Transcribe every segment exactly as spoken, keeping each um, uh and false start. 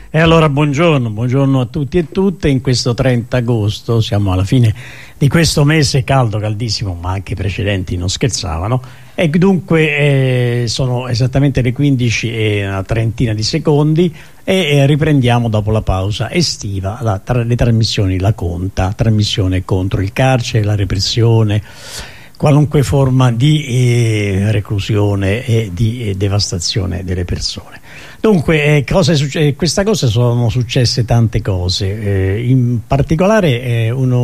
E allora buongiorno, buongiorno a tutti e tutte. In questo trenta agosto, siamo alla fine di questo mese caldo, caldissimo, ma anche i precedenti non scherzavano, e dunque eh, sono esattamente le quindici e una trentina di secondi e eh, riprendiamo dopo la pausa estiva la, tra, le trasmissioni La Conta, trasmissione contro il carcere, la repressione, qualunque forma di eh, reclusione e di eh, devastazione delle persone. Dunque, eh, cosa è succe- questa cosa sono successe tante cose, eh, in particolare eh, uno,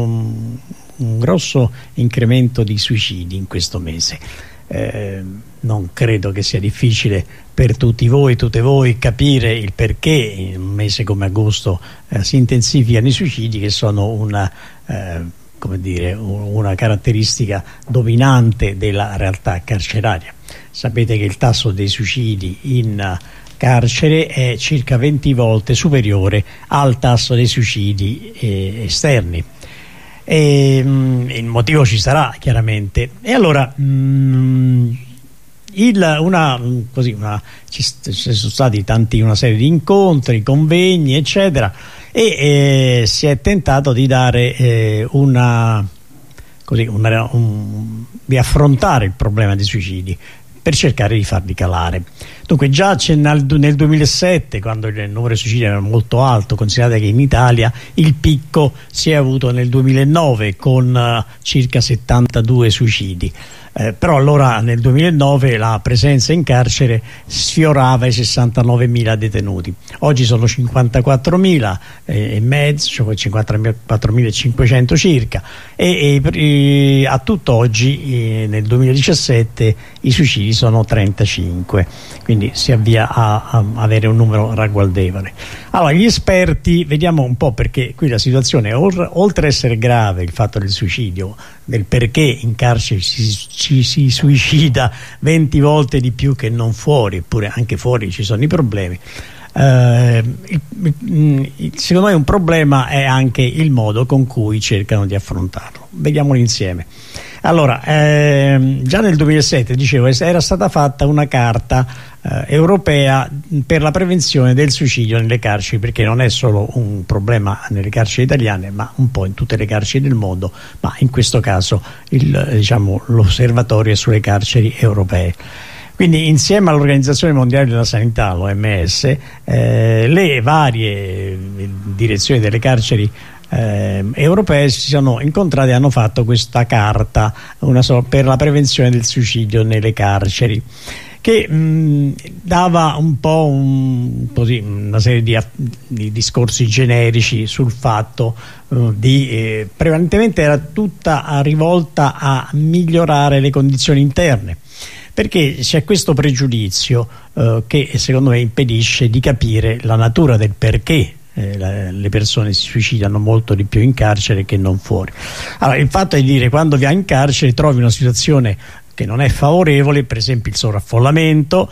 un grosso incremento di suicidi in questo mese. Eh, non credo che sia difficile per tutti voi, tutte voi, capire il perché in un mese come agosto eh, si intensificano i suicidi, che sono una... Eh, come dire, una caratteristica dominante della realtà carceraria. Sapete che il tasso dei suicidi in carcere è circa venti volte superiore al tasso dei suicidi eh, esterni. E, mh, il motivo ci sarà chiaramente. E allora mh, il, una, così, una, ci, ci sono stati tanti, una serie di incontri, convegni eccetera, e eh, si è tentato di dare eh, una, così, una un, di affrontare il problema dei suicidi per cercare di farli calare. Dunque già nel, nel duemilasette, quando il numero di suicidi era molto alto, considerate che in Italia il picco si è avuto nel duemilanove con uh, circa settantadue suicidi. Eh, però allora nel duemilanove la presenza in carcere sfiorava i sessantanovemila detenuti. Oggi sono cinquantaquattromila eh, e mezzo, cioè cinquantaquattromilacinquecento circa, e, e, e a tutt'oggi eh, nel duemiladiciassette i suicidi sono trentacinque, quindi si avvia a, a avere un numero ragguardevole. Allora gli esperti, vediamo un po', perché qui la situazione, oltre a essere grave il fatto del suicidio, del perché in carcere ci, ci si suicida venti volte di più che non fuori, eppure anche fuori ci sono i problemi. Eh, il, il, secondo me un problema è anche il modo con cui cercano di affrontarlo. Vediamolo insieme. Allora, ehm, già nel duemilasette, dicevo, era stata fatta una carta eh, europea per la prevenzione del suicidio nelle carceri, perché non è solo un problema nelle carceri italiane, ma un po' in tutte le carceri del mondo, ma in questo caso il, diciamo, l'osservatorio è sulle carceri europee. Quindi insieme all'Organizzazione Mondiale della Sanità, l'O M S, eh, le varie direzioni delle carceri Eh, europee si sono incontrate e hanno fatto questa carta una so, per la prevenzione del suicidio nelle carceri, che mh, dava un po' un, così, una serie di, di discorsi generici sul fatto uh, di eh, prevalentemente era tutta rivolta a migliorare le condizioni interne, perché c'è questo pregiudizio uh, che secondo me impedisce di capire la natura del perché Eh, la, le persone si suicidano molto di più in carcere che non fuori. Allora, il fatto è di dire, quando vai in carcere trovi una situazione che non è favorevole, per esempio il sovraffollamento,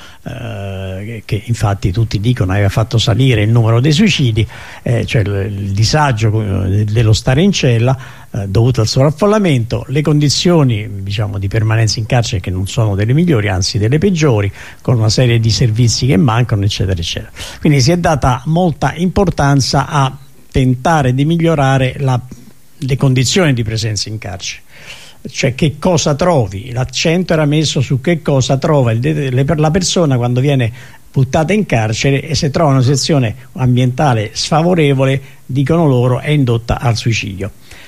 eh, che infatti tutti dicono aveva fatto salire il numero dei suicidi, eh, cioè il, il disagio dello stare in cella eh, dovuto al sovraffollamento, le condizioni, diciamo, di permanenza in carcere che non sono delle migliori, anzi delle peggiori, con una serie di servizi che mancano eccetera eccetera. Quindi si è data molta importanza a tentare di migliorare la, le condizioni di presenza in carcere. Cioè, che cosa trovi, l'accento era messo su che cosa trova il, le, la persona quando viene buttata in carcere, e se trova una situazione ambientale sfavorevole, dicono loro, è indotta al suicidio.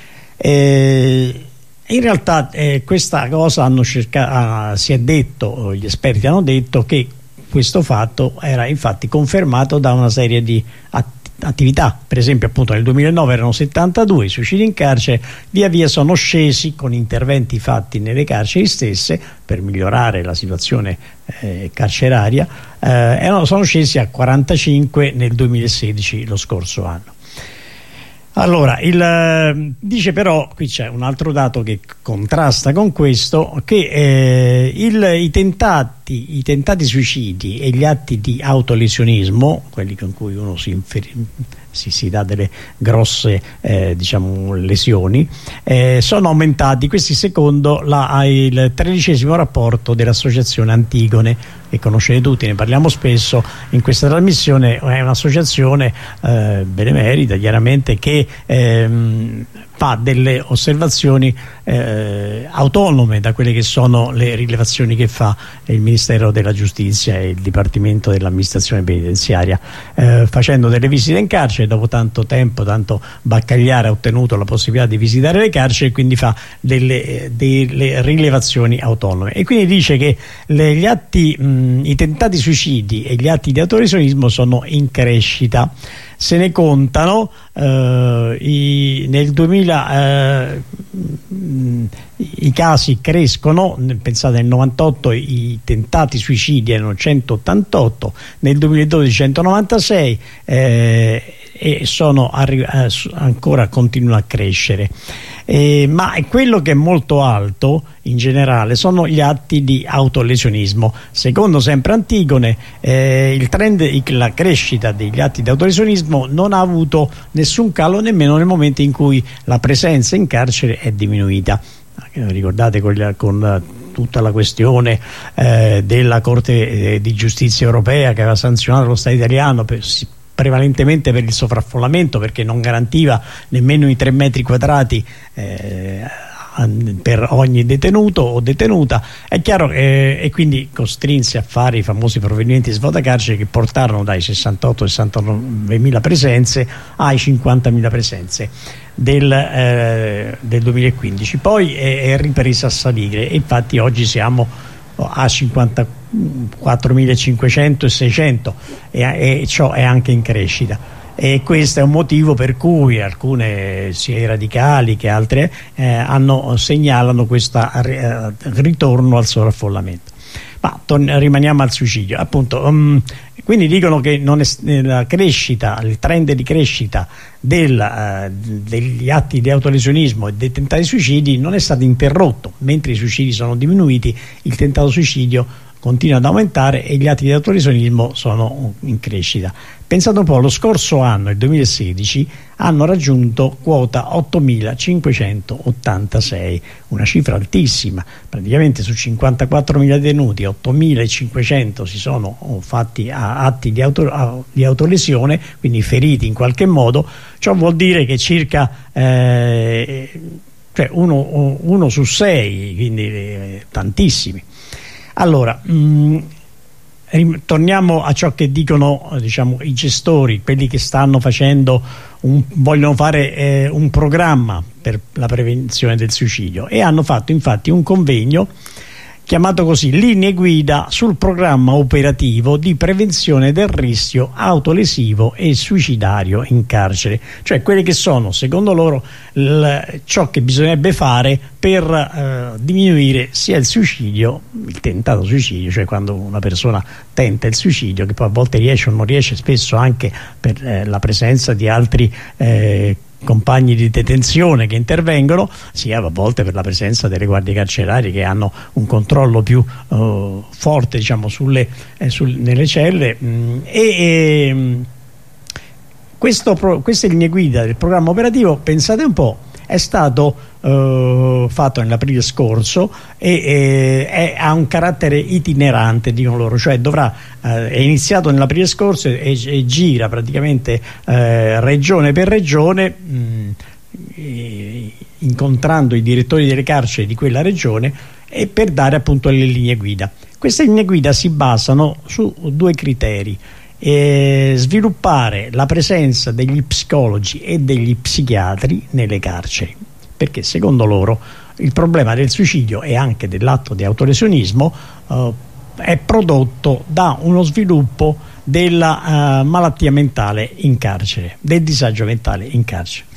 Eh, in realtà eh, questa cosa hanno cercato, si è detto, gli esperti hanno detto che questo fatto era infatti confermato da una serie di attività attività. Per esempio, appunto, nel duemilanove erano settantadue i suicidi in carcere, via via sono scesi con interventi fatti nelle carceri stesse per migliorare la situazione eh, carceraria, eh, erano, sono scesi a quarantacinque nel duemilasedici, lo scorso anno. Allora, il, dice però, qui c'è un altro dato che contrasta con questo, che eh, il, i, tentati, i tentati suicidi e gli atti di autolesionismo, quelli con cui uno si, inferi, si, si dà delle grosse eh, diciamo lesioni, eh, sono aumentati, questi secondo la, il tredicesimo rapporto dell'associazione Antigone, che conoscete tutti, ne parliamo spesso in questa trasmissione. È un'associazione eh, benemerita chiaramente, che ehm, fa delle osservazioni eh, autonome da quelle che sono le rilevazioni che fa il Ministero della Giustizia e il Dipartimento dell'Amministrazione Penitenziaria, eh, facendo delle visite in carcere. Dopo tanto tempo, tanto baccagliare, ha ottenuto la possibilità di visitare le carceri, quindi fa delle, delle rilevazioni autonome, e quindi dice che le, gli atti, mh, i tentati suicidi e gli atti di autolesionismo sono in crescita. Se ne contano eh, i, nel duemila eh, i casi crescono. Pensate, nel novantotto i tentati suicidi erano centottantotto, nel duemiladodici centonovantasei, eh, e sono eh, ancora continuano a crescere. Eh, ma quello che è molto alto in generale sono gli atti di autolesionismo. Secondo sempre Antigone, eh, il trend, la crescita degli atti di autolesionismo non ha avuto nessun calo nemmeno nel momento in cui la presenza in carcere è diminuita. Ricordate con, con tutta la questione eh, della Corte eh, di Giustizia Europea, che aveva sanzionato lo Stato italiano per, prevalentemente per il sovraffollamento, perché non garantiva nemmeno i tre metri quadrati eh, per ogni detenuto o detenuta. È chiaro che, e quindi costrinse a fare i famosi provvedimenti svuotacarceri, che portarono dai sessantotto sessantanove mila presenze ai cinquantamila presenze del, eh, del duemilaquindici. Poi è, è ripresa a salire, e infatti oggi siamo a cinquantaquattromilacinquecento e seicento, e, e ciò è anche in crescita. E questo è un motivo per cui alcune, sia i radicali che altre, eh, hanno, segnalano questo eh, ritorno al sovraffollamento. Ma rimaniamo al suicidio, appunto. Um, quindi dicono che non è, la crescita, il trend di crescita del, uh, degli atti di autolesionismo e dei tentati suicidi non è stato interrotto. Mentre i suicidi sono diminuiti, il tentato suicidio continua ad aumentare e gli atti di autolesionismo sono in crescita. Pensate un po', lo scorso anno, il duemilasedici, hanno raggiunto quota ottomilacinquecentottantasei, una cifra altissima. Praticamente su cinquantaquattromila detenuti, ottomilacinquecento si sono fatti a atti di, auto, a, di autolesione, quindi feriti in qualche modo. Ciò vuol dire che circa eh, cioè uno, uno su sei, quindi eh, tantissimi. Allora, mh, torniamo a ciò che dicono, diciamo, i gestori, quelli che stanno facendo un, vogliono fare eh, un programma per la prevenzione del suicidio, e hanno fatto infatti un convegno chiamato così: linee guida sul programma operativo di prevenzione del rischio autolesivo e suicidario in carcere, cioè quelle che sono secondo loro l, ciò che bisognerebbe fare per eh, diminuire sia il suicidio, il tentato suicidio, cioè quando una persona tenta il suicidio, che poi a volte riesce o non riesce, spesso anche per eh, la presenza di altri eh, compagni di detenzione che intervengono, sia a volte per la presenza delle guardie carcerarie che hanno un controllo più uh, forte, diciamo, sulle, eh, sul, nelle celle. Mh, e, e questo pro, queste linee guida del programma operativo, pensate un po', è stato uh, fatto nell'aprile scorso e, e è, ha un carattere itinerante, dicono loro, cioè dovrà uh, è iniziato nell'aprile scorso e, e gira praticamente uh, regione per regione, mh, e, incontrando i direttori delle carceri di quella regione, e per dare appunto le linee guida. Queste linee guida si basano su due criteri: E sviluppare la presenza degli psicologi e degli psichiatri nelle carceri, perché secondo loro il problema del suicidio e anche dell'atto di autolesionismo eh, è prodotto da uno sviluppo della eh, malattia mentale in carcere, del disagio mentale in carcere.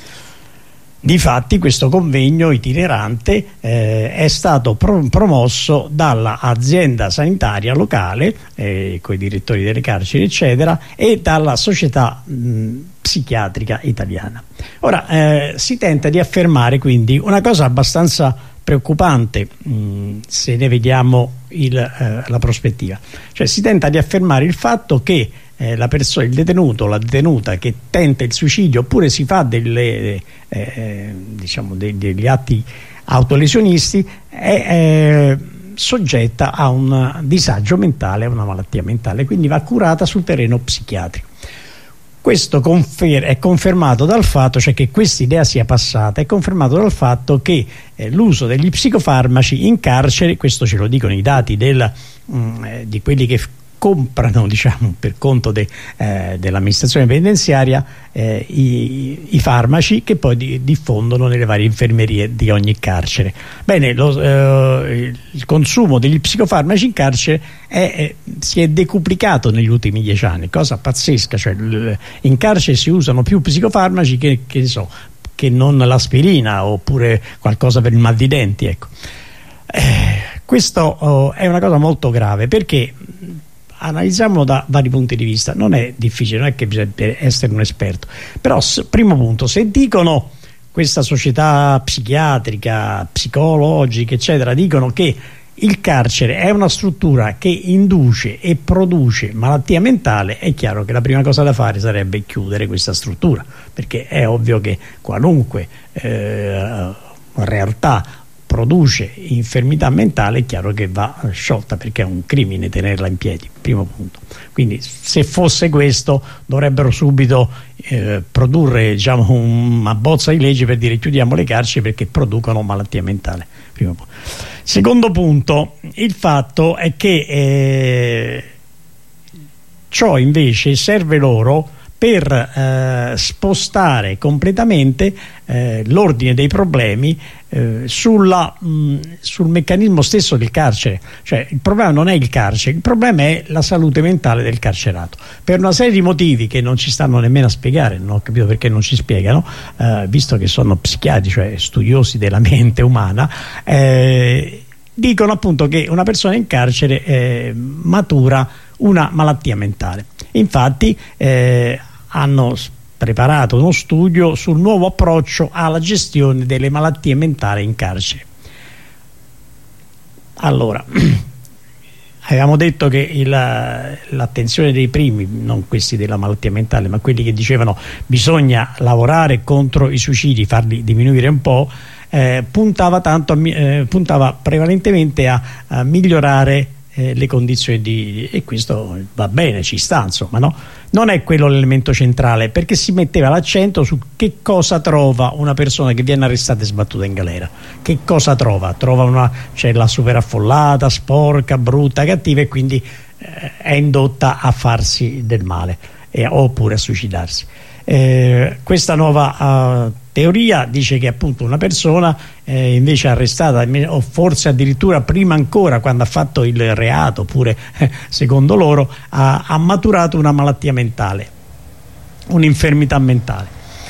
Difatti questo convegno itinerante eh, è stato pro promosso dall'azienda sanitaria locale, eh, con i direttori delle carceri eccetera, e dalla società mh, psichiatrica italiana. Ora eh, si tenta di affermare quindi una cosa abbastanza preoccupante mh, se ne vediamo il, eh, la prospettiva. Cioè si tenta di affermare il fatto che eh, la persona, il detenuto o la detenuta che tenta il suicidio oppure si fa delle, eh, diciamo de, degli atti autolesionisti è eh, soggetta a un disagio mentale, a una malattia mentale, quindi va curata sul terreno psichiatrico. Questo confer è confermato dal fatto, cioè che questa idea sia passata, è confermato dal fatto che eh, l'uso degli psicofarmaci in carcere, questo ce lo dicono i dati del, mh, eh, di quelli che comprano, diciamo, per conto de, eh, dell'amministrazione penitenziaria eh, i, i farmaci che poi di, diffondono nelle varie infermerie di ogni carcere. Bene, lo, eh, il consumo degli psicofarmaci in carcere è, è, si è decuplicato negli ultimi dieci anni, cosa pazzesca, cioè l, in carcere si usano più psicofarmaci che, che, so, che non l'aspirina oppure qualcosa per il mal di denti, ecco. Eh, questo oh, è una cosa molto grave, perché analizziamolo da vari punti di vista. Non è difficile, non è che bisogna essere un esperto, però primo punto, se dicono, questa società psichiatrica, psicologica eccetera, dicono che il carcere è una struttura che induce e produce malattia mentale, è chiaro che la prima cosa da fare sarebbe chiudere questa struttura, perché è ovvio che qualunque eh, realtà produce infermità mentale è chiaro che va sciolta, perché è un crimine tenerla in piedi, primo punto. Quindi se fosse questo dovrebbero subito eh, produrre, diciamo, una bozza di legge per dire chiudiamo le carceri perché producono malattia mentale, primo punto. Secondo punto, il fatto è che eh, ciò invece serve loro per eh, spostare completamente eh, l'ordine dei problemi eh, sulla, mh, sul meccanismo stesso del carcere. Cioè il problema non è il carcere, il problema è la salute mentale del carcerato, per una serie di motivi che non ci stanno nemmeno a spiegare, non ho capito perché non ci spiegano, eh, visto che sono psichiatri, cioè studiosi della mente umana. eh, dicono appunto che una persona in carcere eh, matura una malattia mentale. Infatti eh, hanno preparato uno studio sul nuovo approccio alla gestione delle malattie mentali in carcere. Allora, avevamo detto che l'attenzione dei primi, non questi della malattia mentale, ma quelli che dicevano bisogna lavorare contro i suicidi, farli diminuire un po', eh, puntava, tanto a, eh, puntava prevalentemente a, a migliorare eh, le condizioni di, e questo va bene, ci sta, insomma, no? Non è quello l'elemento centrale, perché si metteva l'accento su che cosa trova una persona che viene arrestata e sbattuta in galera. Che cosa trova? Trova una cella super affollata, sporca, brutta, cattiva, e quindi eh, è indotta a farsi del male eh, oppure a suicidarsi. Eh, questa nuova uh, teoria dice che appunto una persona eh, invece arrestata, o forse addirittura prima ancora, quando ha fatto il reato, oppure eh, secondo loro ha, ha maturato una malattia mentale, un'infermità mentale.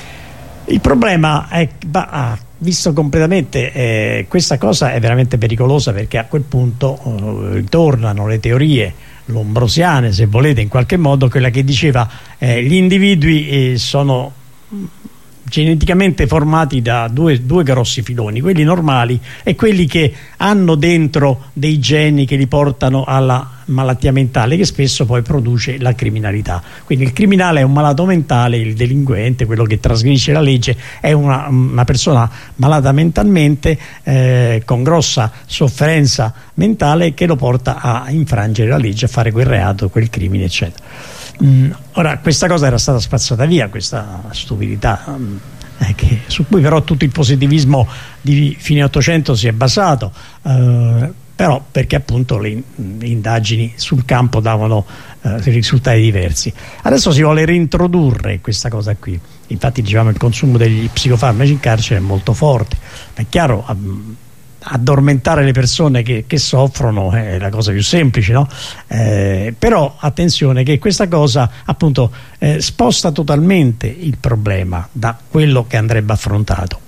Il problema è che, ah, visto completamente, eh, questa cosa è veramente pericolosa, perché a quel punto uh, ritornano le teorie lombrosiane, se volete, in qualche modo, quella che diceva eh, gli individui eh, sono geneticamente formati da due, due grossi filoni, quelli normali e quelli che hanno dentro dei geni che li portano alla malattia mentale, che spesso poi produce la criminalità. Quindi il criminale è un malato mentale, il delinquente, quello che trasgredisce la legge, è una, una persona malata mentalmente, eh, con grossa sofferenza mentale, che lo porta a infrangere la legge, a fare quel reato, quel crimine, eccetera. Mm, ora, questa cosa era stata spazzata via, questa stupidità, mm, eh, che, su cui però tutto il positivismo di fine Ottocento si è basato, eh, però perché appunto le, le indagini sul campo davano eh, risultati diversi. Adesso si vuole reintrodurre questa cosa qui. Infatti, diciamo, il consumo degli psicofarmaci in carcere è molto forte. È chiaro, um, addormentare le persone che, che soffrono è la cosa più semplice, no? Eh, però attenzione che questa cosa appunto eh, sposta totalmente il problema da quello che andrebbe affrontato.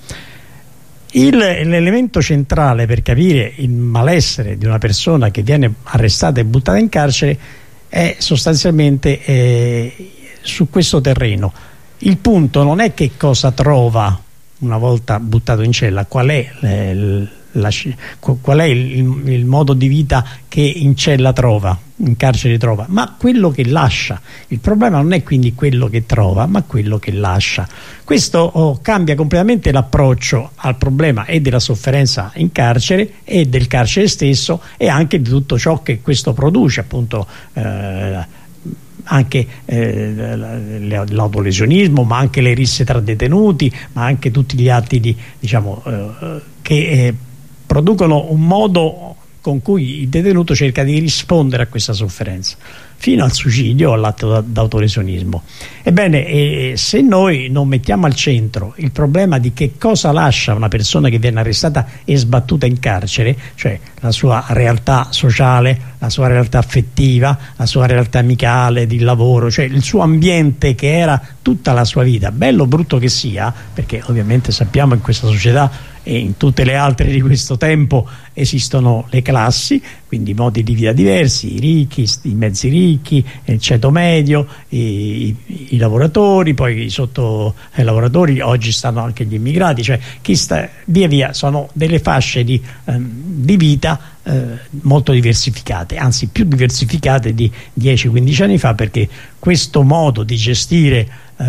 L'elemento centrale per capire il malessere di una persona che viene arrestata e buttata in carcere è sostanzialmente eh, su questo terreno. Il punto non è che cosa trova una volta buttato in cella, qual è la, qual è il, il modo di vita che in cella trova, in carcere trova, ma quello che lascia. Il problema non è quindi quello che trova, ma quello che lascia. Questo oh, cambia completamente l'approccio al problema e della sofferenza in carcere e del carcere stesso, e anche di tutto ciò che questo produce, appunto eh, anche eh, l'autolesionismo, ma anche le risse tra detenuti, ma anche tutti gli atti di, diciamo, eh, che eh, producono un modo con cui il detenuto cerca di rispondere a questa sofferenza, fino al suicidio o all'atto d'autolesionismo. Ebbene, eh, se noi non mettiamo al centro il problema di che cosa lascia una persona che viene arrestata e sbattuta in carcere, cioè la sua realtà sociale, la sua realtà affettiva, la sua realtà amicale, di lavoro, cioè il suo ambiente che era tutta la sua vita, bello o brutto che sia, perché ovviamente sappiamo in questa società e in tutte le altre di questo tempo esistono le classi, quindi modi di vita diversi, i ricchi, i mezzi ricchi, il ceto medio, i, i, i lavoratori, poi i sotto-lavoratori, oggi stanno anche gli immigrati, cioè chi sta via via, sono delle fasce di, ehm, di vita eh, molto diversificate, anzi più diversificate di dieci quindici anni fa, perché questo modo di gestire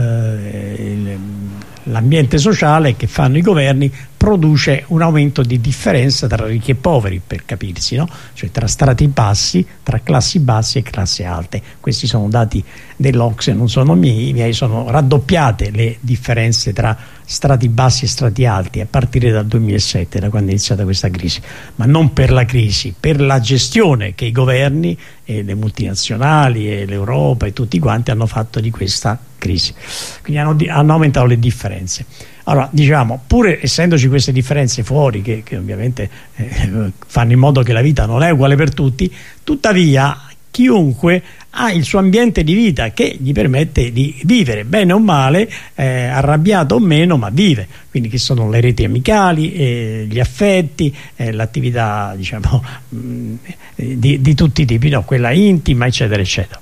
eh, l'ambiente sociale che fanno i governi produce un aumento di differenza tra ricchi e poveri, per capirsi, no? Cioè tra strati bassi, tra classi basse e classi alte. Questi sono dati dell'Ocse, non sono miei, miei sono raddoppiate le differenze tra strati bassi e strati alti a partire dal duemilasette, da quando è iniziata questa crisi, ma non per la crisi, per la gestione che i governi e le multinazionali e l'Europa e tutti quanti hanno fatto di questa crisi. Quindi hanno, hanno aumentato le differenze. Allora, diciamo, pur essendoci queste differenze fuori che, che ovviamente eh, fanno in modo che la vita non è uguale per tutti, tuttavia chiunque ha il suo ambiente di vita che gli permette di vivere bene o male, eh, arrabbiato o meno, ma vive. Quindi che sono le reti amicali, eh, gli affetti, eh, l'attività, diciamo, mh, di, di tutti i tipi, no? Quella intima, eccetera eccetera.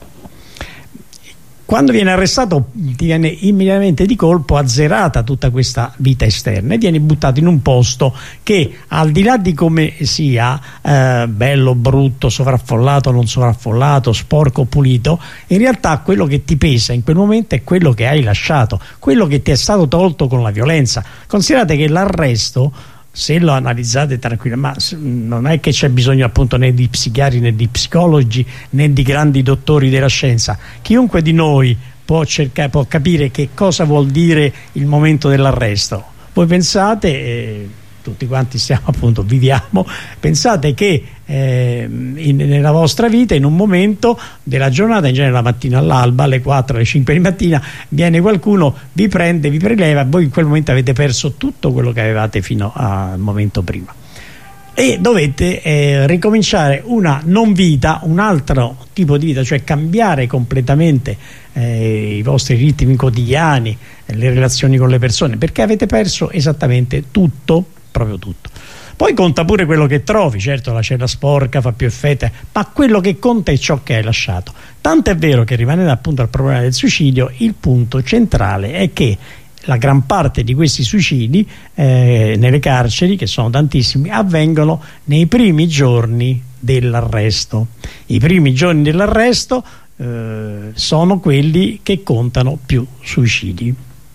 Quando viene arrestato ti viene immediatamente di colpo azzerata tutta questa vita esterna e vieni buttato in un posto che, al di là di come sia, eh, bello, brutto, sovraffollato, non sovraffollato, sporco, pulito, in realtà quello che ti pesa in quel momento è quello che hai lasciato, quello che ti è stato tolto con la violenza. Considerate che l'arresto, se lo analizzate tranquillamente, ma non è che c'è bisogno appunto né di psichiatri né di psicologi né di grandi dottori della scienza. Chiunque di noi può, cercare, può capire che cosa vuol dire il momento dell'arresto. Voi pensate, eh, tutti quanti stiamo appunto, viviamo, pensate che eh, in, nella vostra vita, in un momento della giornata, in genere la mattina all'alba, alle quattro, alle cinque di mattina, viene qualcuno, vi prende, vi preleva, voi in quel momento avete perso tutto quello che avevate fino al momento prima e dovete eh, ricominciare una non vita, un altro tipo di vita, cioè cambiare completamente eh, i vostri ritmi quotidiani, le relazioni con le persone, perché avete perso esattamente tutto, proprio tutto. Poi conta pure quello che trovi, certo la cella sporca fa più effetto, ma quello che conta è ciò che hai lasciato. Tanto è vero che, rimanendo appunto al problema del suicidio, il punto centrale è che la gran parte di questi suicidi eh, nelle carceri, che sono tantissimi, avvengono nei primi giorni dell'arresto. I primi giorni dell'arresto eh, sono quelli che contano più suicidi.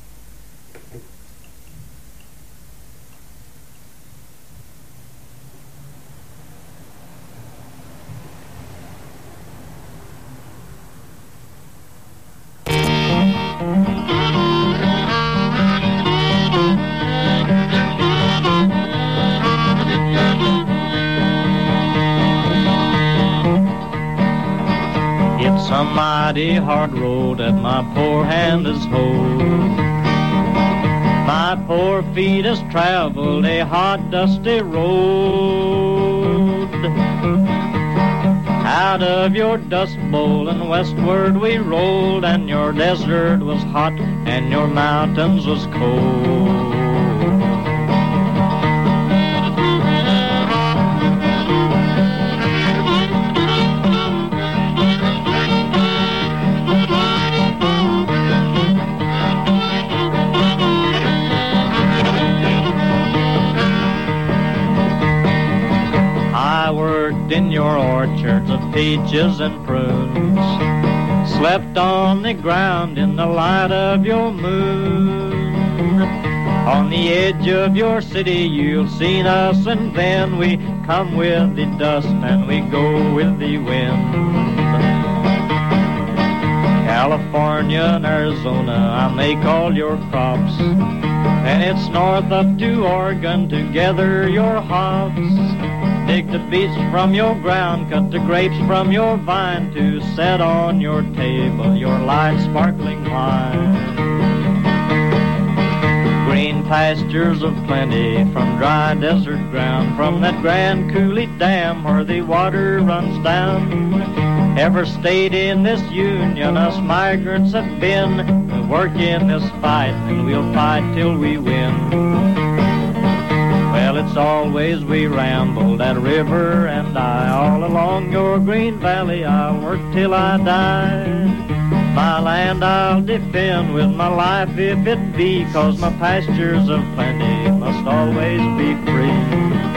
It's a mighty hard road that my poor hand has hold. My poor feet has traveled a hot, dusty road. Out of your dust bowl and westward we rolled, and your desert was hot and your mountains was cold. worked in your orchards of peaches and prunes, slept on the ground in the light of your moon. On the edge of your city you'll see us, and then we come with the dust and we go with the wind. California and Arizona, I make all your crops, and it's north up to Oregon to gather your hops. Dig the beets from your ground, cut the grapes from your vine, to set on your table your light sparkling wine. Green pastures of plenty from dry desert ground, from that Grand Coulee Dam where the water runs down. Ever stayed in this union, us migrants have been. We'll work in this fight and we'll fight till we win. Well, it's always we ramble, that river and I, all along your green valley I'll work till I die. My land I'll defend with my life if it be, 'cause my pastures of plenty must always be free.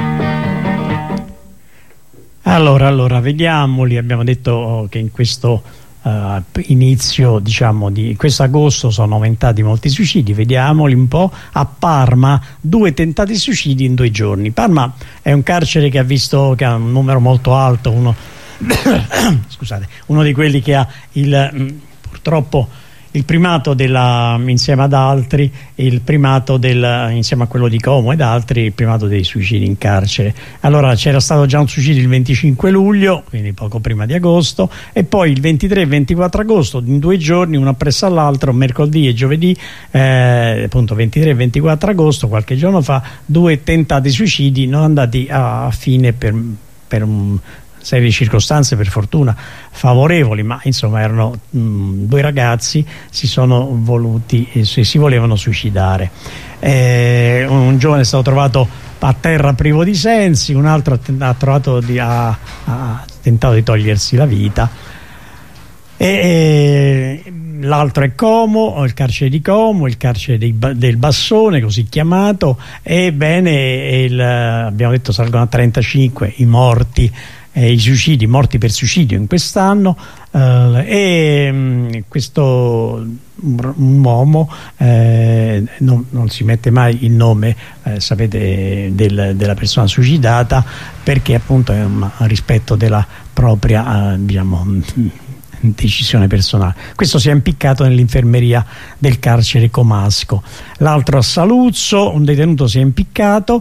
Allora, allora, vediamoli. Abbiamo detto che in questo uh, inizio, diciamo, di questo agosto sono aumentati molti suicidi. Vediamoli un po'. A Parma, due tentati suicidi in due giorni. Parma è un carcere che ha visto che ha un numero molto alto, uno, scusate, uno di quelli che ha il, purtroppo, il primato della, insieme ad altri, il primato del, insieme a quello di Como ed altri, il primato dei suicidi in carcere. Allora c'era stato già un suicidio il venticinque luglio, quindi poco prima di agosto, e poi il ventitré e ventiquattro agosto, in due giorni, uno appresso all'altro, mercoledì e giovedì, eh, appunto ventitré e ventiquattro agosto, qualche giorno fa, due tentati suicidi non andati a, a fine per, per un serie di circostanze per fortuna favorevoli, ma insomma erano mh, due ragazzi, si sono voluti e si, si volevano suicidare. Eh, un, un giovane è stato trovato a terra privo di sensi, un altro ha, ha, trovato di, ha, ha tentato di togliersi la vita, e, e l'altro è Como, il carcere di Como, il carcere dei, del Bassone, così chiamato. Ebbene, il, abbiamo detto salgono a trentacinque i morti, Eh, i suicidi, morti per suicidio in quest'anno, eh, e mh, questo un uomo, eh, non, non si mette mai il nome, eh, sapete, del, della persona suicidata, perché appunto è un, a rispetto della propria, eh, diciamo, decisione personale. Questo si è impiccato nell'infermeria del carcere comasco. L'altro a Saluzzo, un detenuto si è impiccato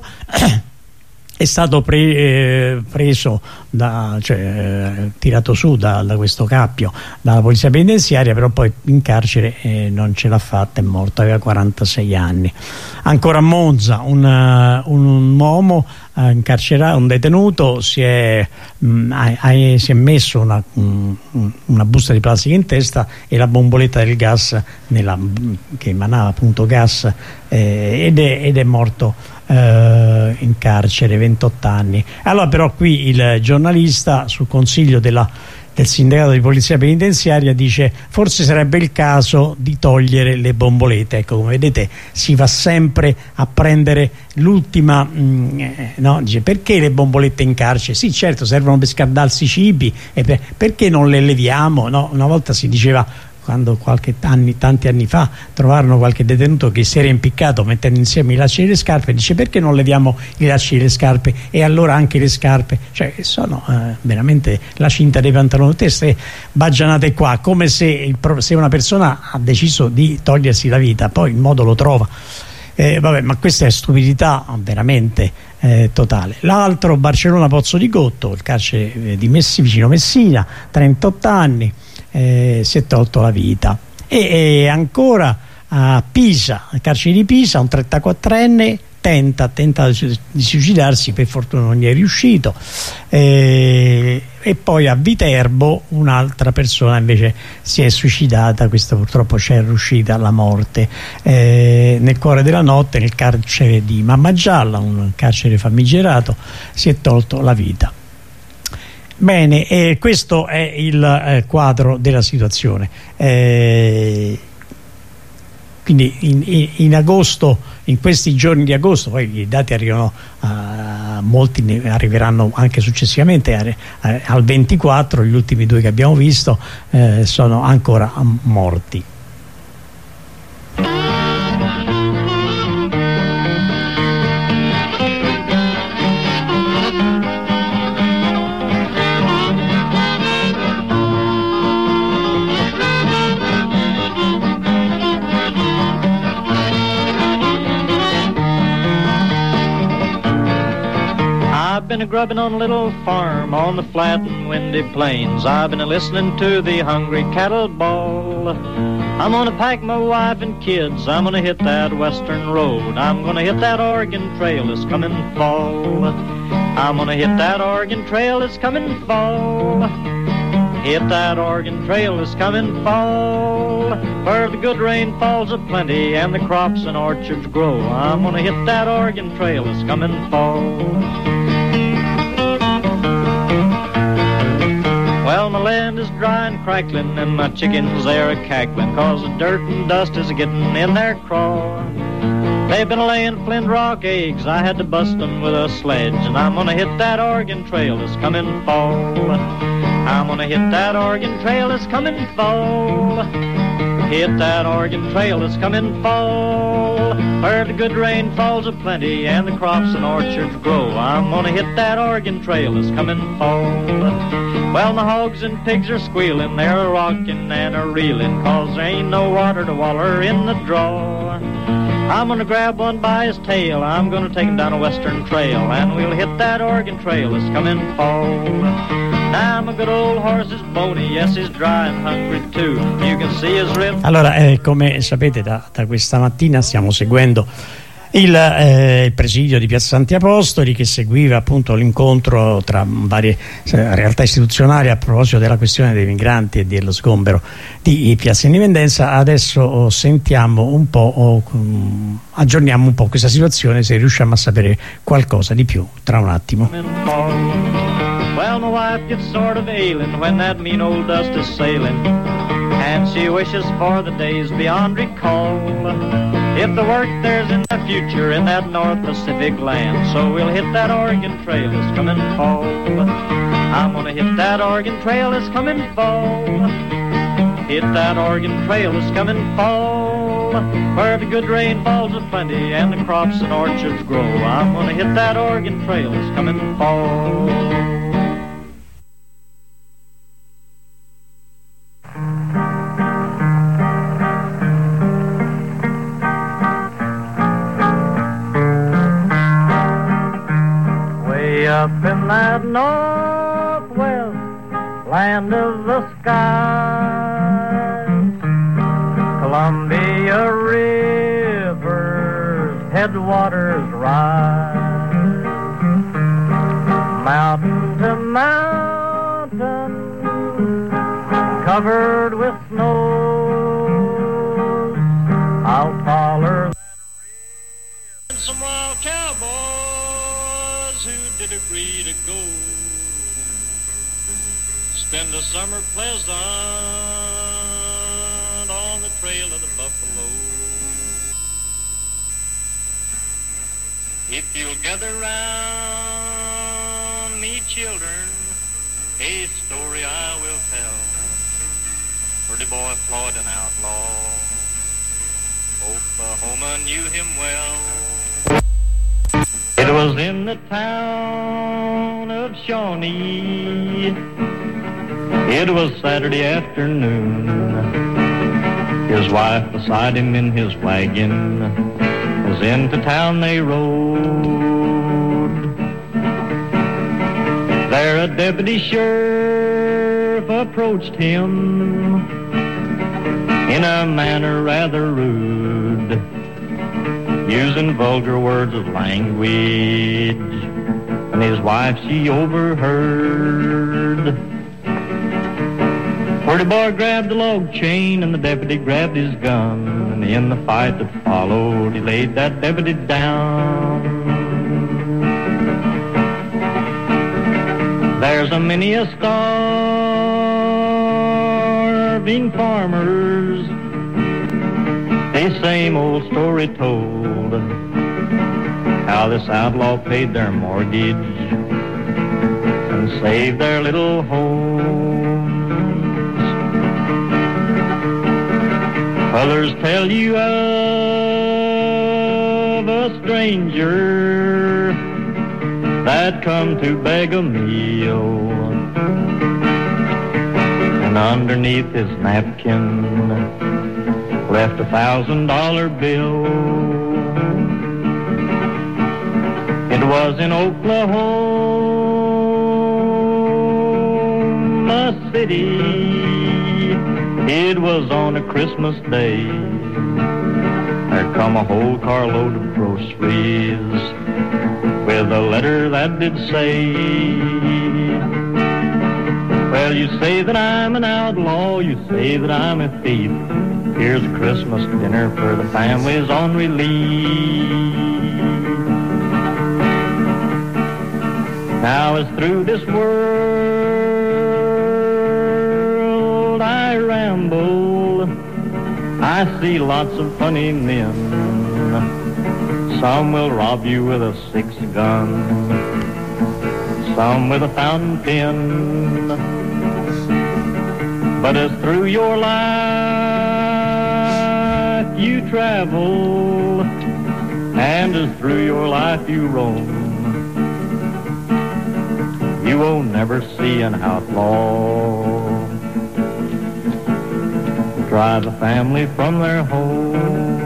è stato pre, eh, preso da, cioè, eh, tirato su da, da questo cappio dalla polizia penitenziaria, però poi in carcere eh, non ce l'ha fatta, è morto, aveva quarantasei anni. Ancora a Monza un, uh, un, un uomo uh, incarcerato, un detenuto si è, mh, ha, ha, si è messo una, mh, una busta di plastica in testa e la bomboletta del gas nella, che emanava appunto gas, eh, ed, è, ed è morto Uh, in carcere, ventotto anni. Allora però qui il giornalista, sul consiglio della, del sindacato di polizia penitenziaria, dice forse sarebbe il caso di togliere le bombolette. Ecco, come vedete si va sempre a prendere l'ultima, mm, eh, no? Dice, perché le bombolette in carcere? Sì, certo, servono per scaldarsi i cibi, e per, perché non le leviamo? No? Una volta si diceva, quando qualche anni, tanti anni fa trovarono qualche detenuto che si era impiccato mettendo insieme i lacci e le scarpe, dice perché non leviamo i lacci e le scarpe, e allora anche le scarpe, cioè sono eh, veramente la cinta dei pantaloni, teste baggianate qua, come se, il, se una persona ha deciso di togliersi la vita, poi il modo lo trova. Eh, vabbè, ma questa è stupidità veramente eh, totale. L'altro, Barcellona Pozzo di Gotto, il carcere di Messi, vicino Messina, trentotto anni, eh, si è tolto la vita. E, e ancora a Pisa, al carcere di Pisa, un trentaquattrenne tenta, tenta di suicidarsi, per fortuna non gli è riuscito. Eh, e poi a Viterbo un'altra persona invece si è suicidata, questa purtroppo c'è riuscita alla morte, eh, nel cuore della notte, nel carcere di Mamma Gialla, un carcere famigerato, si è tolto la vita. Bene, eh, questo è il eh, quadro della situazione. Eh, quindi in, in, in agosto, in questi giorni di agosto, poi i dati arrivano a molti, ne arriveranno anche successivamente a, a, al ventiquattro, gli ultimi due che abbiamo visto eh, sono ancora morti. I've been a grubbing on a little farm on the flat and windy plains. I've been a listening to the hungry cattle bawl. I'm gonna pack my wife and kids, I'm gonna hit that western road. I'm gonna hit that Oregon Trail this coming fall. I'm gonna hit that Oregon Trail this coming fall. Hit that Oregon Trail this coming fall, where the good rain falls aplenty and the crops and orchards grow. I'm gonna hit that Oregon Trail this coming fall. Well, my land is dry and crackling, and my chickens, they're a-cackling, 'cause the dirt and dust is a-getting in their craw. They've been laying flint rock eggs, I had to bust them with a sledge, and I'm gonna hit that Oregon Trail this coming fall. I'm gonna hit that Oregon Trail this coming fall. Hit that Oregon Trail this coming fall, where the good rain falls a-plenty and the crops and orchards grow. I'm gonna hit that Oregon Trail this coming fall. Well, my hogs and pigs are squealing, they're a-rocking and a-reeling, 'cause there ain't no water to waller in the draw. I'm gonna grab one by his tail, I'm gonna take him down a western trail, and we'll hit that Oregon Trail this coming fall. Now my good old horse is bony, yes, he's dry and hungry too. You can see his ribs. Allora, eh, come sapete, da, da questa mattina stiamo seguendo il, eh, il presidio di Piazza Santi Apostoli, che seguiva appunto l'incontro tra varie eh, realtà istituzionali a proposito della questione dei migranti e dello sgombero di Piazza Indipendenza. Adesso oh, sentiamo un po', oh, um, aggiorniamo un po' questa situazione, se riusciamo a sapere qualcosa di più tra un attimo. Well, my wife gets sort of ailing when that mean old dust is sailing, and she wishes for the days beyond recall. If the work there's in the future in that North Pacific land, so we'll hit that Oregon Trail this coming fall. I'm gonna hit that Oregon Trail this coming fall. Hit that Oregon Trail this coming fall, where the good rain falls a-plenty and the crops and orchards grow. I'm gonna hit that Oregon Trail this coming fall. Up in that northwest land of the skies, Columbia River's headwaters rise, mountain to mountain, covered with snows. I'll taller than some wild cowboys who did agree to go spend a summer pleasant on the trail of the buffalo. If you'll gather round me, children, a story I will tell. Pretty boy Floyd, an outlaw, Oklahoma knew him well. It was in the town of Shawnee. It was Saturday afternoon. His wife beside him in his wagon, as into town they rode. There a deputy sheriff approached him in a manner rather rude, using vulgar words of language, and his wife she overheard. Pretty boy grabbed the log chain and the deputy grabbed his gun, and in the fight that followed he laid that deputy down. There's a many a starving farmers The same old story told, how this outlaw paid their mortgage and saved their little homes. Others tell you of a stranger that come to beg a meal, and underneath his napkin left a thousand dollar bill. It was in Oklahoma City, it was on a Christmas day. There come a whole carload of groceries with a letter that did say, well, you say that I'm an outlaw, you say that I'm a thief. Here's a Christmas dinner for the families on relief. Now as through this world I ramble, I see lots of funny men. Some will rob you with a six gun, some with a fountain pen. But as through your life you travel, and as through your life you roam, you will never see an outlaw drive a family from their home.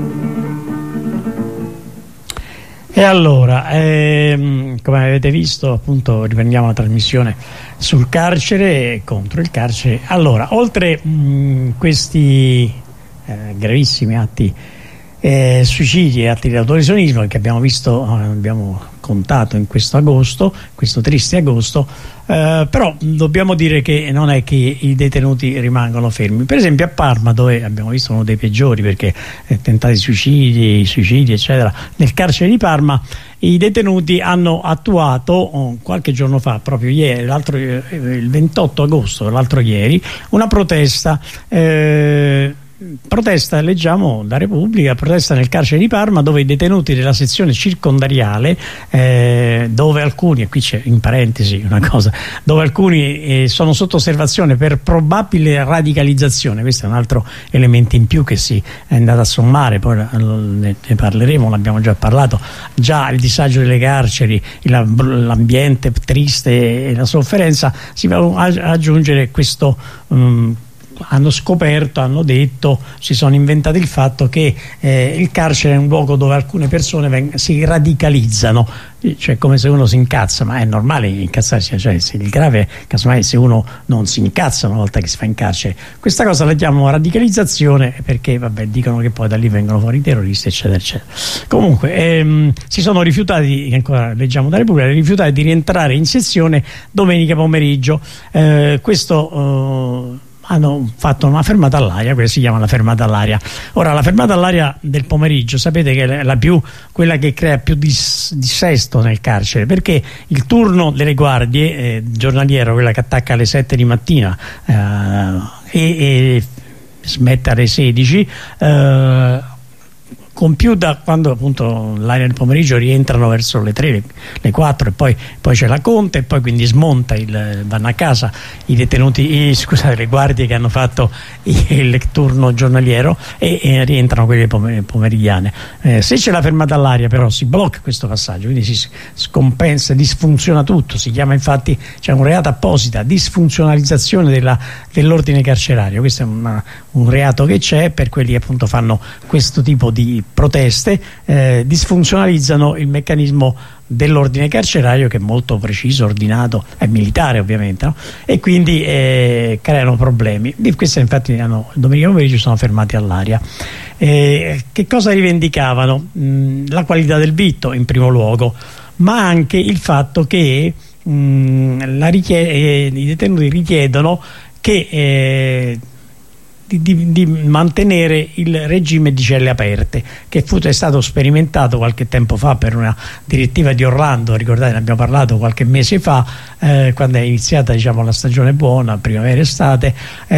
E allora, ehm, come avete visto, appunto, riprendiamo la trasmissione sul carcere e contro il carcere. Allora, oltre mh, questi eh, gravissimi atti eh, suicidi e atti di autolesionismo che abbiamo visto, eh, abbiamo contato in questo agosto, questo triste agosto, eh, però dobbiamo dire che non è che i detenuti rimangono fermi. Per esempio a Parma, dove abbiamo visto uno dei peggiori, perché eh, tentati suicidi, suicidi eccetera, nel carcere di Parma i detenuti hanno attuato oh, qualche giorno fa, proprio ieri, l'altro, eh, il ventotto agosto, l'altro ieri, una protesta eh, protesta, leggiamo da Repubblica, protesta nel carcere di Parma, dove i detenuti della sezione circondariale, eh, dove alcuni, e qui c'è in parentesi una cosa, dove alcuni eh, sono sotto osservazione per probabile radicalizzazione. Questo è un altro elemento in più che si è andato a sommare, poi ne, ne parleremo, l'abbiamo già parlato, già il disagio delle carceri, l'ambiente triste e la sofferenza, si va a aggiungere questo um, hanno scoperto, hanno detto, si sono inventati il fatto che eh, il carcere è un luogo dove alcune persone veng- si radicalizzano, cioè come se uno si incazza, ma è normale incazzarsi, cioè se il grave è casomai se uno non si incazza una volta che si fa in carcere. Questa cosa la chiamano radicalizzazione perché vabbè, dicono che poi da lì vengono fuori i terroristi eccetera eccetera. Comunque ehm, si sono rifiutati, ancora leggiamo da Repubblica, rifiutati di rientrare in sezione domenica pomeriggio. Eh, questo eh, hanno fatto una fermata all'aria, quella si chiama la fermata all'aria. Ora, la fermata all'aria del pomeriggio sapete che è la più, quella che crea più dis, dissesto nel carcere, perché il turno delle guardie eh, giornaliero, quella che attacca alle sette di mattina eh, e, e smette alle sedici, eh, compiuta quando appunto l'aria del pomeriggio rientrano verso le tre, le quattro e poi, poi c'è la conta e poi quindi smonta, il, vanno a casa i detenuti, i, scusate, le guardie che hanno fatto il turno giornaliero e, e rientrano quelle pomeridiane. Eh, se c'è la fermata all'aria però si blocca questo passaggio, quindi si scompensa, disfunziona tutto, si chiama infatti, c'è un reato apposita, disfunzionalizzazione della, dell'ordine carcerario. Questo è una, un reato che c'è per quelli che appunto fanno questo tipo di proteste, eh, disfunzionalizzano il meccanismo dell'ordine carcerario, che è molto preciso, ordinato, è militare ovviamente, no? E quindi eh, creano problemi. Di questi infatti hanno, domenica pomeriggio sono fermati all'aria. Eh, che cosa rivendicavano? Mm, la qualità del vitto in primo luogo, ma anche il fatto che mm, la richie- eh, i detenuti richiedono che eh, di, di, di mantenere il regime di celle aperte, che fu, è stato sperimentato qualche tempo fa per una direttiva di Orlando, ricordate, ne abbiamo parlato qualche mese fa, eh, quando è iniziata, diciamo, la stagione buona, primavera estate,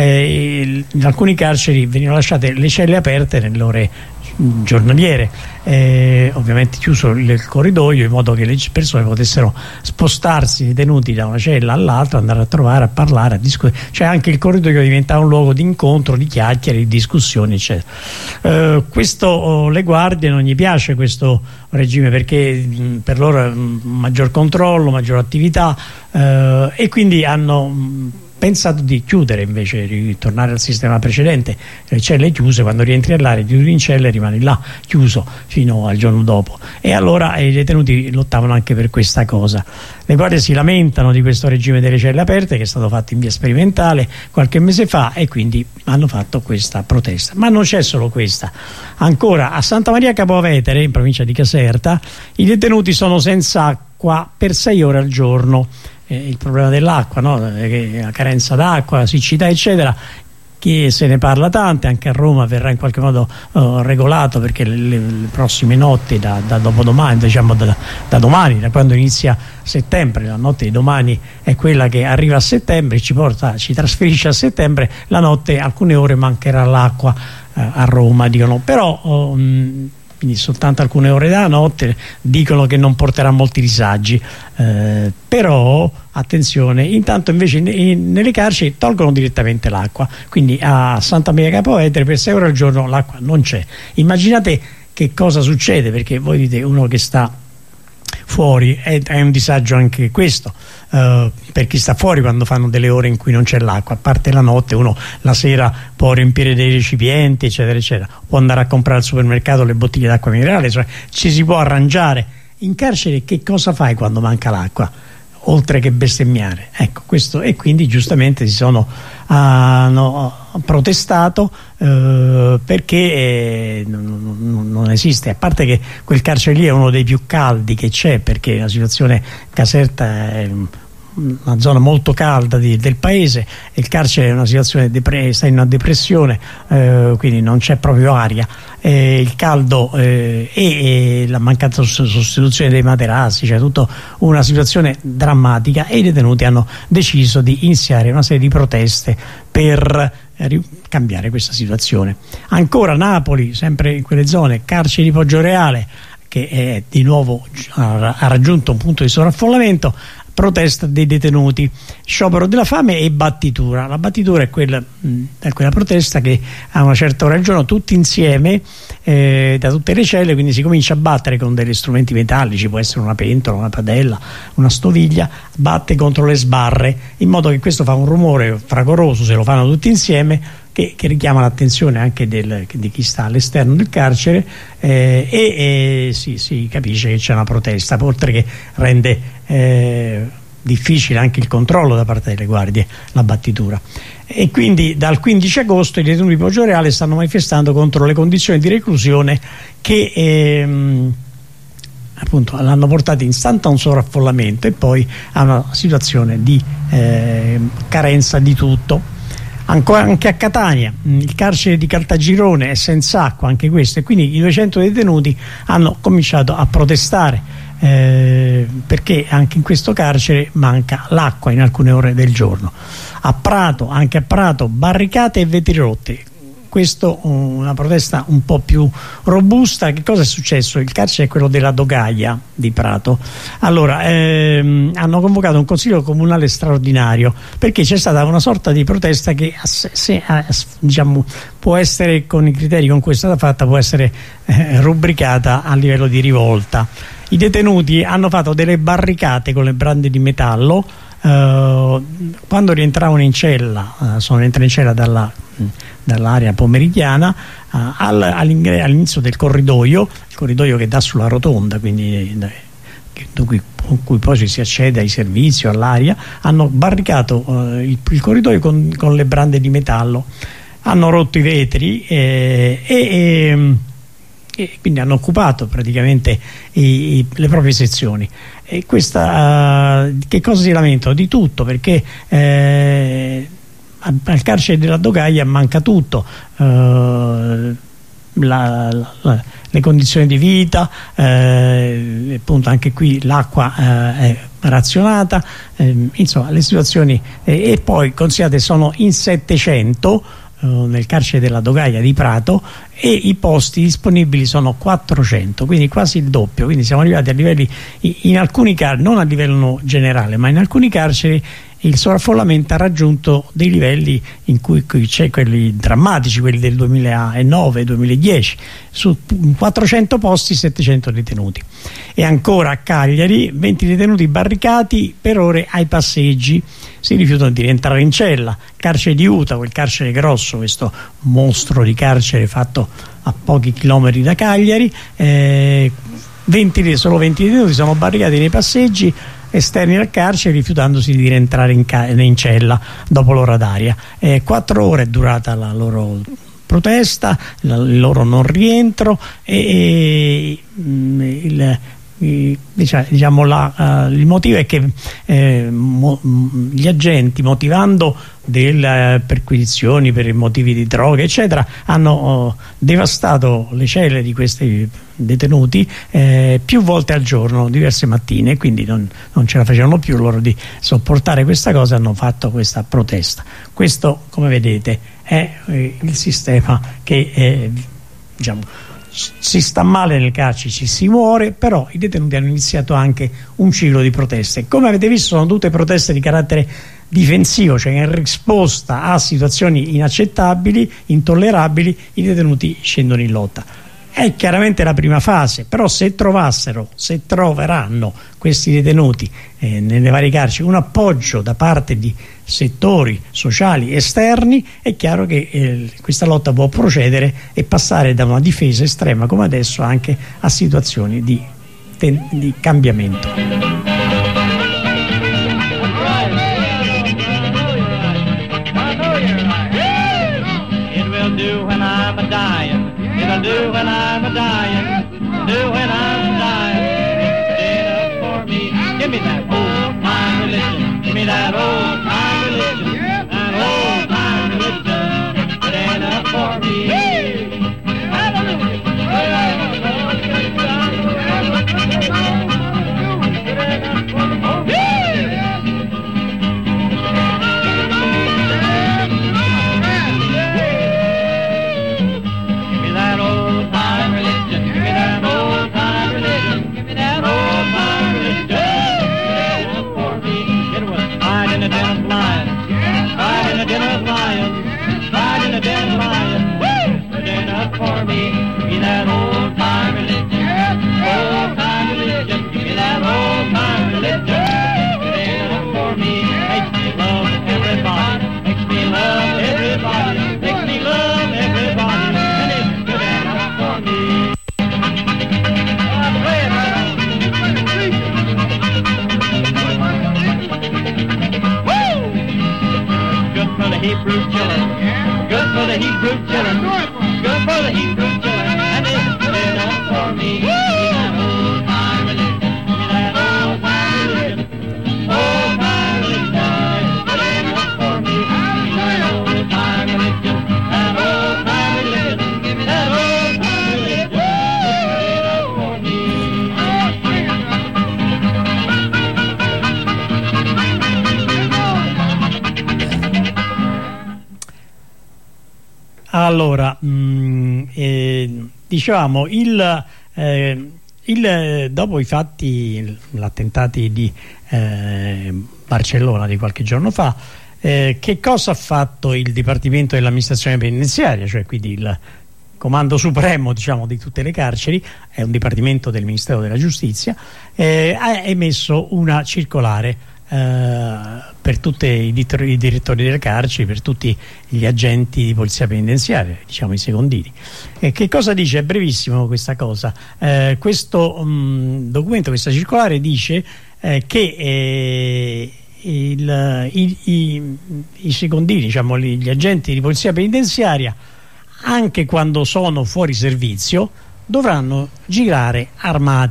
eh, in alcuni carceri venivano lasciate le celle aperte nelle ore giornaliere, eh, ovviamente chiuso il corridoio in modo che le persone potessero spostarsi detenuti da una cella all'altra, andare a trovare, a parlare, a discutere, cioè anche il corridoio diventava un luogo di incontro, di chiacchiere, di discussioni, eccetera. Eh, questo oh, le guardie non gli piace questo regime, perché mh, per loro è un maggior controllo, maggior attività, eh, e quindi hanno mh, pensato di chiudere, invece di tornare al sistema precedente, le celle chiuse, quando rientri all'aria ti chiudi in cella e rimani là chiuso fino al giorno dopo. E allora i detenuti lottavano anche per questa cosa. Le guardie si lamentano di questo regime delle celle aperte, che è stato fatto in via sperimentale qualche mese fa, e quindi hanno fatto questa protesta. Ma non c'è solo questa, ancora a Santa Maria Capua Vetere, in provincia di Caserta, i detenuti sono senza acqua per sei ore al giorno. Eh, il problema dell'acqua, no? La carenza d'acqua, la siccità, eccetera, che se ne parla tanto, anche a Roma verrà in qualche modo uh, regolato, perché le, le, le prossime notti, da, da dopodomani, diciamo da, da domani, da quando inizia settembre, la notte di domani è quella che arriva a settembre, ci porta, ci trasferisce a settembre, la notte alcune ore mancherà l'acqua uh, a Roma, dicono, però um, quindi soltanto alcune ore della notte, dicono che non porterà molti disagi, eh, però attenzione, intanto invece in, in, nelle carceri tolgono direttamente l'acqua, quindi a Santa Maria Capua Vetere per sei ore al giorno l'acqua non c'è. Immaginate che cosa succede, perché voi dite, uno che sta fuori è, è un disagio anche questo, uh, per chi sta fuori, quando fanno delle ore in cui non c'è l'acqua, a parte la notte, uno la sera può riempire dei recipienti, eccetera eccetera, può andare a comprare al supermercato le bottiglie d'acqua minerale, cioè ci si può arrangiare. In carcere che cosa fai quando manca l'acqua, oltre che bestemmiare? Ecco, questo, e quindi giustamente si sono hanno protestato, eh, perché eh, non, non esiste, a parte che quel carcere lì è uno dei più caldi che c'è, perché la situazione Caserta è una zona molto calda di, del paese, il carcere è una situazione depre- sta in una depressione, eh, quindi non c'è proprio aria, eh, il caldo eh, e, e la mancata sostituzione dei materassi, cioè tutta una situazione drammatica, e i detenuti hanno deciso di iniziare una serie di proteste per eh, cambiare questa situazione. Ancora Napoli, sempre in quelle zone, carcere di Poggioreale, che è di nuovo ha, ha raggiunto un punto di sovraffollamento, protesta dei detenuti, sciopero della fame e battitura. La battitura è quella, mh, è quella protesta che a una certa ora del giorno tutti insieme, eh, da tutte le celle, quindi si comincia a battere con degli strumenti metallici, può essere una pentola, una padella, una stoviglia, batte contro le sbarre, in modo che questo fa un rumore fragoroso, se lo fanno tutti insieme, che, che richiama l'attenzione anche del, di chi sta all'esterno del carcere, eh, e, e si, si capisce che c'è una protesta, oltre che rende eh, difficile anche il controllo da parte delle guardie, la battitura. E quindi dal quindici agosto i detenuti di Poggioreale stanno manifestando contro le condizioni di reclusione che ehm, appunto l'hanno portato intanto a un sovraffollamento e poi a una situazione di eh, carenza di tutto. Ancora anche a Catania, il carcere di Caltagirone è senza acqua, anche questo, e quindi i duecento detenuti hanno cominciato a protestare, eh, perché anche in questo carcere manca l'acqua in alcune ore del giorno. A Prato, anche a Prato, barricate e vetri rotti. Questo, una protesta un po' più robusta. Che cosa è successo? Il carcere è quello della Dogaia di Prato. Allora ehm, hanno convocato un consiglio comunale straordinario, perché c'è stata una sorta di protesta che se, se, diciamo, può essere, con i criteri con cui è stata fatta, può essere eh, rubricata a livello di rivolta. I detenuti hanno fatto delle barricate con le brande di metallo. Uh, quando rientravano in cella, uh, sono entrati in cella dalla, dall'area pomeridiana, uh, all, all'inizio del corridoio, il corridoio che dà sulla rotonda, quindi con cui, cui poi ci si accede ai servizi o all'aria, hanno barricato uh, il, il corridoio con, con le brande di metallo, hanno rotto i vetri eh, e, e e quindi hanno occupato praticamente i, i, le proprie sezioni. E questa uh, che cosa si lamentano? Di tutto, perché eh, al carcere della Dogaglia manca tutto, eh, La, la, le condizioni di vita, eh, appunto anche qui l'acqua eh, è razionata, eh, insomma le situazioni, eh, e poi considerate sono in settecento eh, nel carcere della Dogaglia di Prato, e i posti disponibili sono quattrocento, quindi quasi il doppio, quindi siamo arrivati a livelli in alcuni carceri, non a livello generale, ma in alcuni carceri il sovraffollamento ha raggiunto dei livelli in cui c'è quelli drammatici, quelli del duemilanove duemiladieci, su quattrocento posti settecento detenuti. E ancora a Cagliari venti detenuti barricati per ore ai passeggi, si rifiutano di rientrare in cella. Carcere di Uta, quel carcere grosso, questo mostro di carcere fatto a pochi chilometri da Cagliari, eh, venti, solo venti detenuti sono barricati nei passeggi esterni al carcere, rifiutandosi di rientrare in, in cella dopo l'ora d'aria. Eh, quattro ore è durata la loro protesta, la, il loro non rientro, e, e il, il, diciamo la, uh, il motivo è che eh, mo, gli agenti, motivando delle perquisizioni per motivi di droga eccetera, hanno oh, devastato le celle di questi detenuti eh, più volte al giorno, diverse mattine, quindi non, non ce la facevano più loro di sopportare questa cosa, hanno fatto questa protesta. Questo, come vedete, è eh, il sistema che eh, diciamo, si sta male nel carcere, ci si muore, però i detenuti hanno iniziato anche un ciclo di proteste. Come avete visto sono tutte proteste di carattere difensivo, cioè in risposta a situazioni inaccettabili, intollerabili, i detenuti scendono in lotta. È chiaramente la prima fase, però se trovassero, se troveranno questi detenuti eh, nelle varie carceri un appoggio da parte di settori sociali esterni, è chiaro che eh, questa lotta può procedere e passare da una difesa estrema come adesso anche a situazioni di, di cambiamento. Do when I'm a dying, do when I'm a dying, stand up for me. Give me that old time religion, give me that old time religion, that old time religion, stand up for me. For me, give me that old time religion, old time religion, give me that old time religion. Stand up for me, makes me love everybody, makes me love everybody, makes me love everybody, and it's good enough for me. Woo! Good for the Hebrew children, good for the Hebrew children. Good for the Hebrew children, and it's good enough for me. Give me that old time religion, give me that old time religion, old time religion, it's good enough for me. Give me that old time religion, that old time religion, give me that old time religion, it's good enough for me. Allora, mh, eh, dicevamo, il, eh, il, dopo i fatti, gli attentati di eh, Barcellona di qualche giorno fa, eh, che cosa ha fatto il Dipartimento dell'Amministrazione Penitenziaria, cioè quindi il Comando Supremo, diciamo, di tutte le carceri, è un dipartimento del Ministero della Giustizia, eh, ha emesso una circolare Uh, per tutti i, i direttori delle carceri, per tutti gli agenti di polizia penitenziaria, diciamo i secondini. E che cosa dice? È brevissimo questa cosa. Uh, questo um, documento, questa circolare dice uh, che eh, il, i, i, i secondini, diciamo gli agenti di polizia penitenziaria, anche quando sono fuori servizio, dovranno girare armati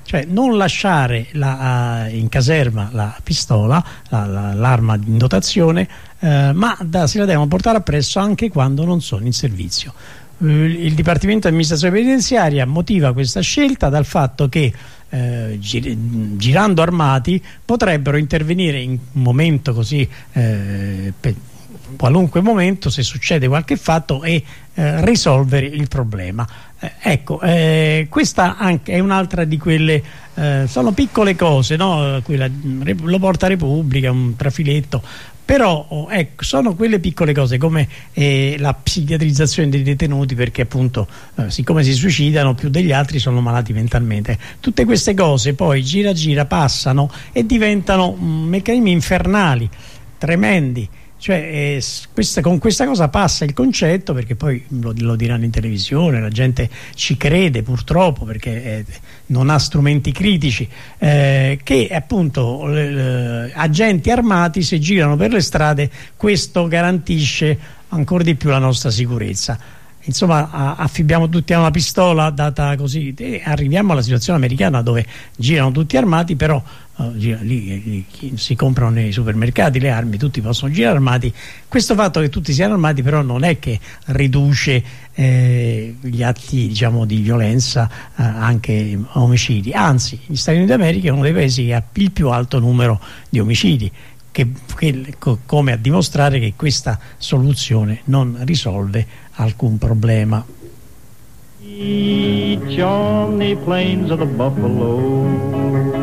cioè non lasciare la, in caserma la pistola, la, la, l'arma in dotazione, eh, ma da, se la devono portare appresso anche quando non sono in servizio. Il Dipartimento di Amministrazione Penitenziaria motiva questa scelta dal fatto che eh, gir girando armati potrebbero intervenire in un momento così, eh, per qualunque momento, se succede qualche fatto, e eh, risolvere il problema. Eh, ecco, eh, questa anche è un'altra di quelle, eh, sono piccole cose, no? Quella, lo porta Repubblica, un trafiletto. Però oh, ecco, sono quelle piccole cose come eh, la psichiatrizzazione dei detenuti, perché appunto eh, siccome si suicidano più degli altri sono malati mentalmente. Tutte queste cose poi gira gira passano e diventano mm, meccanismi infernali, tremendi. Cioè, eh, questa, con questa cosa passa il concetto, perché poi lo, lo diranno in televisione, la gente ci crede purtroppo perché eh, non ha strumenti critici, eh, che appunto le, le, agenti armati, se girano per le strade, questo garantisce ancora di più la nostra sicurezza. Insomma, a, affibbiamo tutti a una pistola data così, e arriviamo alla situazione americana dove girano tutti armati, però uh, gira, lì, lì si comprano nei supermercati le armi, tutti possono girare armati. Questo fatto che tutti siano armati però non è che riduce eh, gli atti, diciamo, di violenza, eh, anche omicidi, anzi gli Stati Uniti d'America è uno dei paesi che ha il più alto numero di omicidi, che, che, come a dimostrare che questa soluzione non risolve alcun problema. Each on the plains of the buffalo,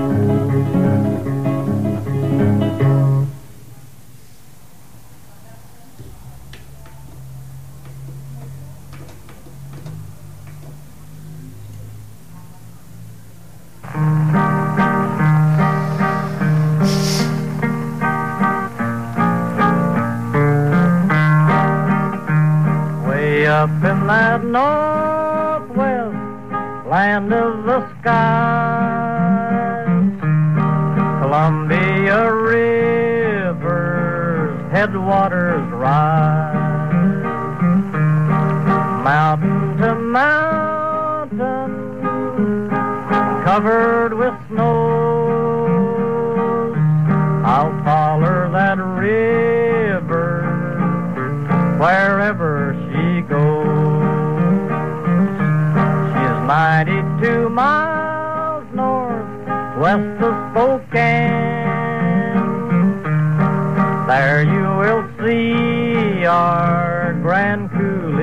up in that northwest land of the skies, Columbia River's headwaters rise, mountain to mountain covered with snows. I'll follow that river wherever she goes. She's ninety-two miles northwest of Spokane. There you will see our Grand Coulee